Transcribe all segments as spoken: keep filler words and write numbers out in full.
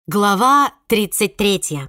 Глава тридцать третья.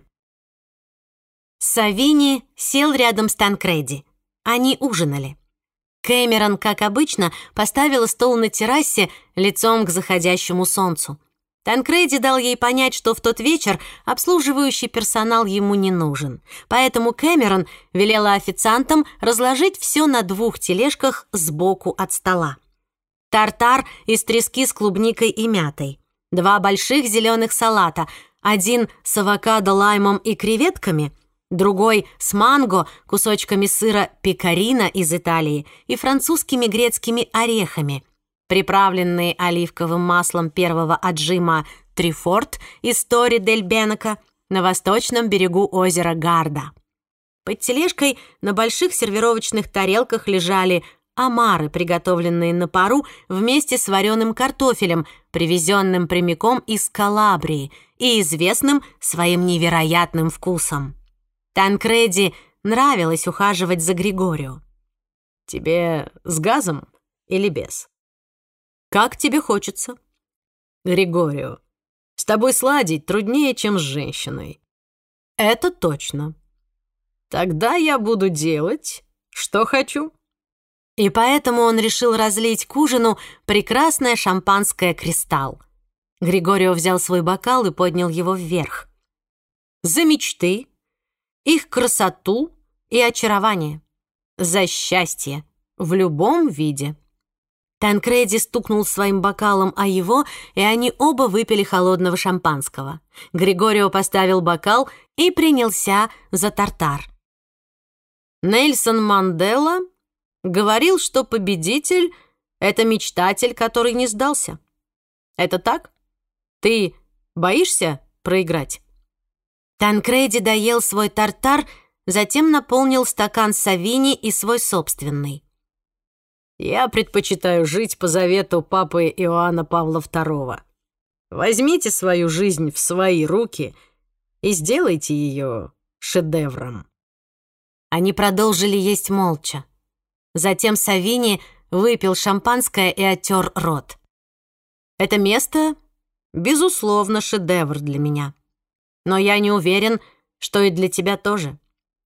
Савини сел рядом с Танкреди. Они ужинали. Кэмерон, как обычно, поставила стол на террасе лицом к заходящему солнцу. Танкреди дал ей понять, что в тот вечер обслуживающий персонал ему не нужен. Поэтому Кэмерон велела официантам разложить все на двух тележках сбоку от стола. Тартар из трески с клубникой и мятой. Два больших зеленых салата, один с авокадо, лаймом и креветками, другой с манго, кусочками сыра пекарина из Италии и французскими грецкими орехами, приправленные оливковым маслом первого отжима Трифорт из Тори-дель-Бенеко на восточном берегу озера Гарда. Под тележкой на больших сервировочных тарелках лежали омары, приготовленные на пару вместе с вареным картофелем, привезенным прямиком из Калабрии и известным своим невероятным вкусом. Танкреди нравилось ухаживать за Григорио. «Тебе с газом или без?» «Как тебе хочется». «Григорио, с тобой сладить труднее, чем с женщиной». «Это точно». «Тогда я буду делать, что хочу». И поэтому он решил разлить к ужину прекрасное шампанское «Кристалл». Григорио взял свой бокал и поднял его вверх. За мечты, их красоту и очарование. За счастье в любом виде. Танкреди стукнул своим бокалом о его, и они оба выпили холодного шампанского. Григорио поставил бокал и принялся за тартар. Нельсон Мандела говорил, что победитель — это мечтатель, который не сдался. Это так? Ты боишься проиграть? Танкреди доел свой тартар, затем наполнил стакан Савини и свой собственный. Я предпочитаю жить по завету папы Иоанна Павла второго. Возьмите свою жизнь в свои руки и сделайте ее шедевром. Они продолжили есть молча. Затем Савини выпил шампанское и оттер рот. «Это место, безусловно, шедевр для меня. Но я не уверен, что и для тебя тоже.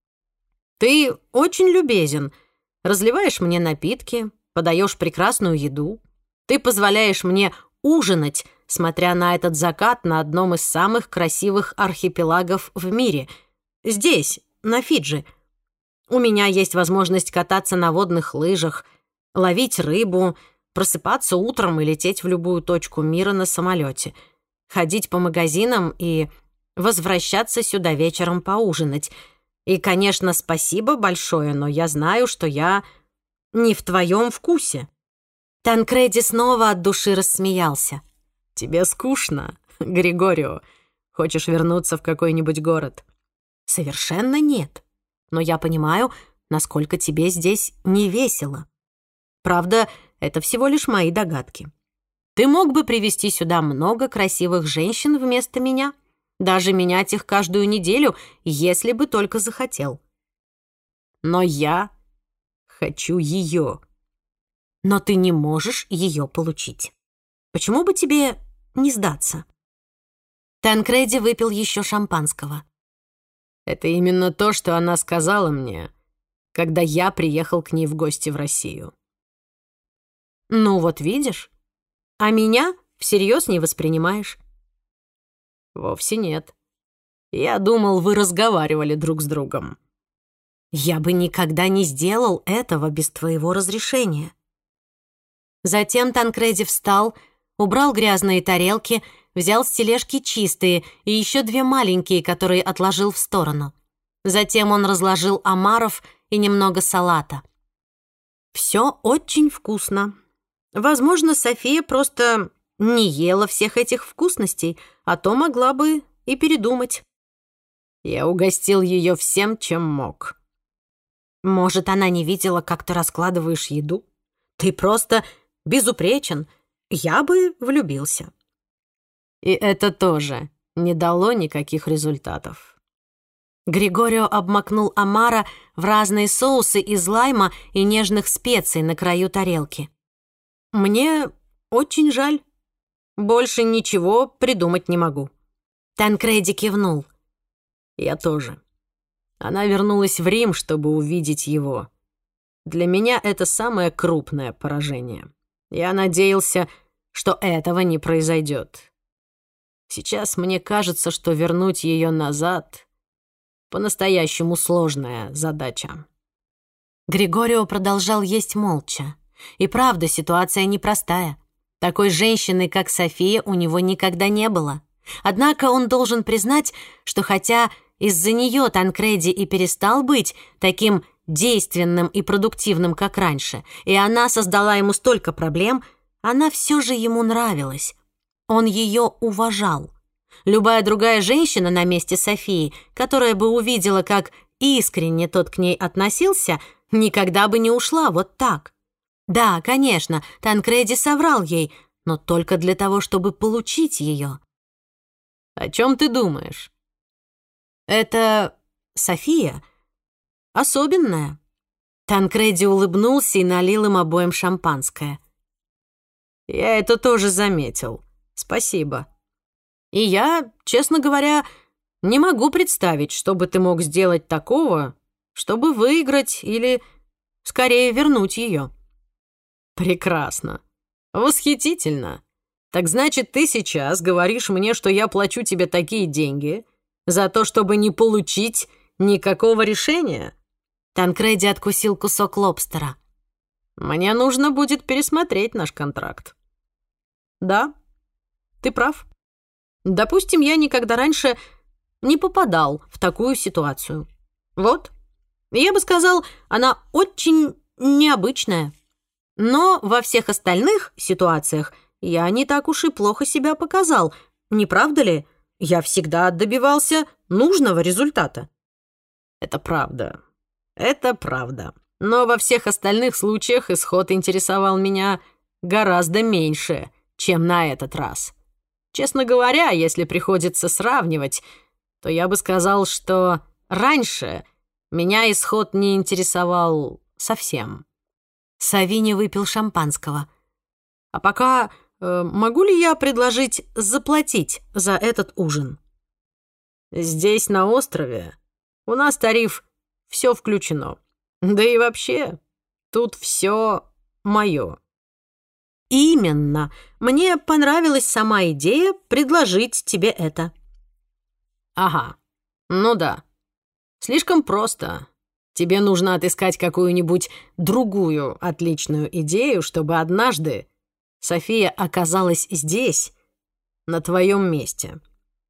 Ты очень любезен, разливаешь мне напитки, подаешь прекрасную еду. Ты позволяешь мне ужинать, смотря на этот закат на одном из самых красивых архипелагов в мире. Здесь, на Фиджи. У меня есть возможность кататься на водных лыжах, ловить рыбу, просыпаться утром и лететь в любую точку мира на самолете, ходить по магазинам и возвращаться сюда вечером поужинать. И, конечно, спасибо большое, но я знаю, что я не в твоем вкусе». Танкреди снова от души рассмеялся. «Тебе скучно, Григорио? Хочешь вернуться в какой-нибудь город?» «Совершенно нет. Но я понимаю, насколько тебе здесь не весело. Правда, это всего лишь мои догадки. Ты мог бы привезти сюда много красивых женщин вместо меня, даже менять их каждую неделю, если бы только захотел. Но я хочу ее. Но ты не можешь ее получить. Почему бы тебе не сдаться?» Танкреди выпил еще шампанского. Это именно то, что она сказала мне, когда я приехал к ней в гости в Россию. Ну вот видишь, а меня всерьез не воспринимаешь. Вовсе нет. Я думал, вы разговаривали друг с другом. Я бы никогда не сделал этого без твоего разрешения. Затем Танкреди встал, убрал грязные тарелки, взял с тележки чистые и еще две маленькие, которые отложил в сторону. Затем он разложил омаров и немного салата. Все очень вкусно. Возможно, София просто не ела всех этих вкусностей, а то могла бы и передумать. Я угостил ее всем, чем мог. Может, она не видела, как ты раскладываешь еду? Ты просто безупречен. Я бы влюбился. И это тоже не дало никаких результатов. Григорио обмакнул омара в разные соусы из лайма и нежных специй на краю тарелки. «Мне очень жаль. Больше ничего придумать не могу. Танкреди кивнул. Я тоже. Она вернулась в Рим, чтобы увидеть его. Для меня это самое крупное поражение. Я надеялся, что этого не произойдет. Сейчас мне кажется, что вернуть ее назад — по-настоящему сложная задача. Григорио продолжал есть молча. И правда, ситуация непростая. Такой женщины, как София, у него никогда не было. Однако он должен признать, что хотя из-за нее Танкреди и перестал быть таким действенным и продуктивным, как раньше, и она создала ему столько проблем, она все же ему нравилась. Он ее уважал. Любая другая женщина на месте Софии, которая бы увидела, как искренне тот к ней относился, никогда бы не ушла вот так. Да, конечно, Танкреди соврал ей, но только для того, чтобы получить ее. «О чем ты думаешь?» «Это София особенная». Танкреди улыбнулся и налил им обоим шампанское. «Я это тоже заметил. Спасибо. И я, честно говоря, не могу представить, что бы ты мог сделать такого, чтобы выиграть или, скорее, вернуть ее». «Прекрасно. Восхитительно. Так значит, ты сейчас говоришь мне, что я плачу тебе такие деньги за то, чтобы не получить никакого решения?» Танкреди откусил кусок лобстера. «Мне нужно будет пересмотреть наш контракт». «Да, ты прав. Допустим, я никогда раньше не попадал в такую ситуацию. Вот. Я бы сказал, она очень необычная. Но во всех остальных ситуациях я не так уж и плохо себя показал. Не правда ли? Я всегда добивался нужного результата». «Это правда. Это правда. Но во всех остальных случаях исход интересовал меня гораздо меньше, чем на этот раз. Честно говоря, если приходится сравнивать, то я бы сказал, что раньше меня исход не интересовал совсем». Савини выпил шампанского. «А пока э, могу ли я предложить заплатить за этот ужин? Здесь, на острове, у нас тариф «все включено». Да и вообще, тут все мое». «Именно. Мне понравилась сама идея предложить тебе это». «Ага. Ну да. Слишком просто. Тебе нужно отыскать какую-нибудь другую отличную идею, чтобы однажды София оказалась здесь, на твоем месте».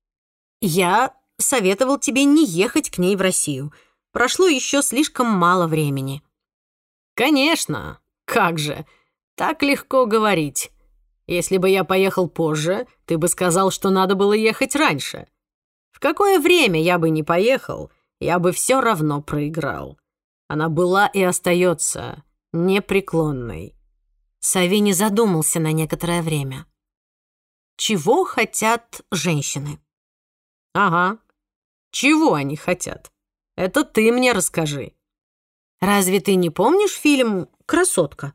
«Я советовал тебе не ехать к ней в Россию. Прошло еще слишком мало времени». «Конечно. Как же. Так легко говорить. Если бы я поехал позже, ты бы сказал, что надо было ехать раньше. В какое время я бы не поехал, я бы все равно проиграл. Она была и остается непреклонной». Савини задумался на некоторое время. «Чего хотят женщины?» «Ага. Чего они хотят? Это ты мне расскажи». «Разве ты не помнишь фильм «Красотка»?»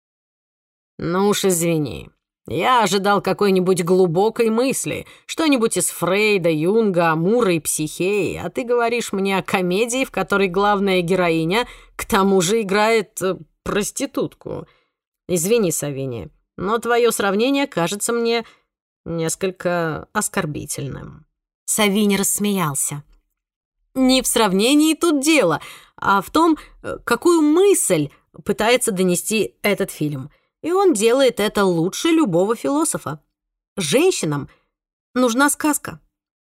«Ну уж извини. Я ожидал какой-нибудь глубокой мысли, что-нибудь из Фрейда, Юнга, Амура и Психеи, а ты говоришь мне о комедии, в которой главная героиня к тому же играет э, проститутку. Извини, Савини, но твое сравнение кажется мне несколько оскорбительным». Савини рассмеялся. «Не в сравнении тут дело, а в том, какую мысль пытается донести этот фильм. И он делает это лучше любого философа. Женщинам нужна сказка».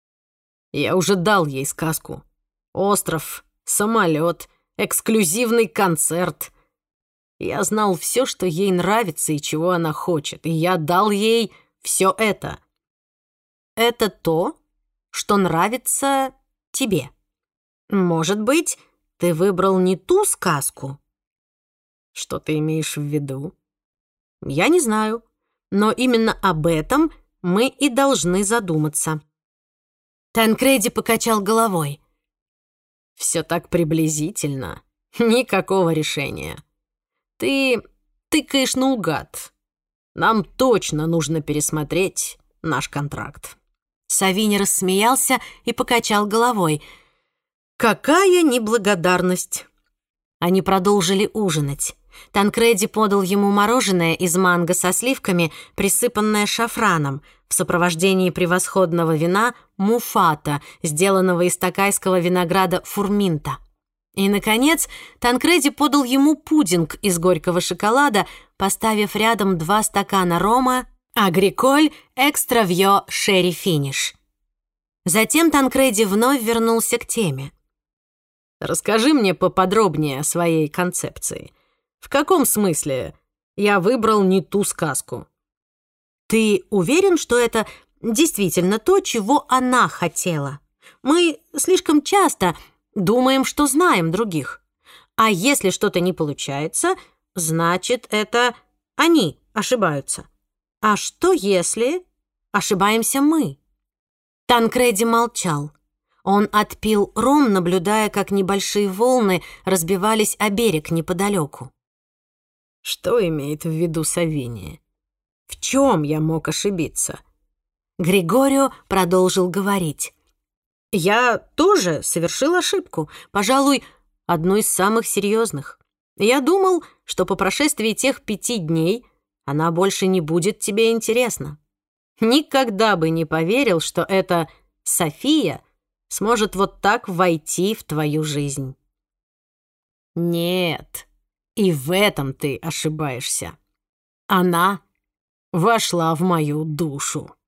Я уже дал ей сказку. Остров, самолет, эксклюзивный концерт. Я знал все, что ей нравится и чего она хочет, и я дал ей все это. «Это то, что нравится тебе. Может быть, ты выбрал не ту сказку?» «Что ты имеешь в виду?» «Я не знаю, но именно об этом мы и должны задуматься». Танкреди покачал головой. «Все так приблизительно. Никакого решения. Ты тыкаешь наугад. Нам точно нужно пересмотреть наш контракт». Савини рассмеялся и покачал головой. «Какая неблагодарность!» Они продолжили ужинать. Танкреди подал ему мороженое из манго со сливками, присыпанное шафраном, в сопровождении превосходного вина муфата, сделанного из токайского винограда фурминта. И, наконец, Танкреди подал ему пудинг из горького шоколада, поставив рядом два стакана рома «Агриколь Экстра Вьё Шерри Финиш». Затем Танкреди вновь вернулся к теме. «Расскажи мне поподробнее о своей концепции. В каком смысле я выбрал не ту сказку?» «Ты уверен, что это действительно то, чего она хотела? Мы слишком часто думаем, что знаем других. А если что-то не получается, значит, это они ошибаются. А что если ошибаемся мы?» Танкреди молчал. Он отпил ром, наблюдая, как небольшие волны разбивались о берег неподалеку. «Что имеет в виду Савини? В чем я мог ошибиться?» Григорио продолжил говорить. «Я тоже совершил ошибку, пожалуй, одну из самых серьезных. Я думал, что по прошествии тех пяти дней она больше не будет тебе интересна. Никогда бы не поверил, что эта София сможет вот так войти в твою жизнь». «Нет, и в этом ты ошибаешься. Она вошла в мою душу».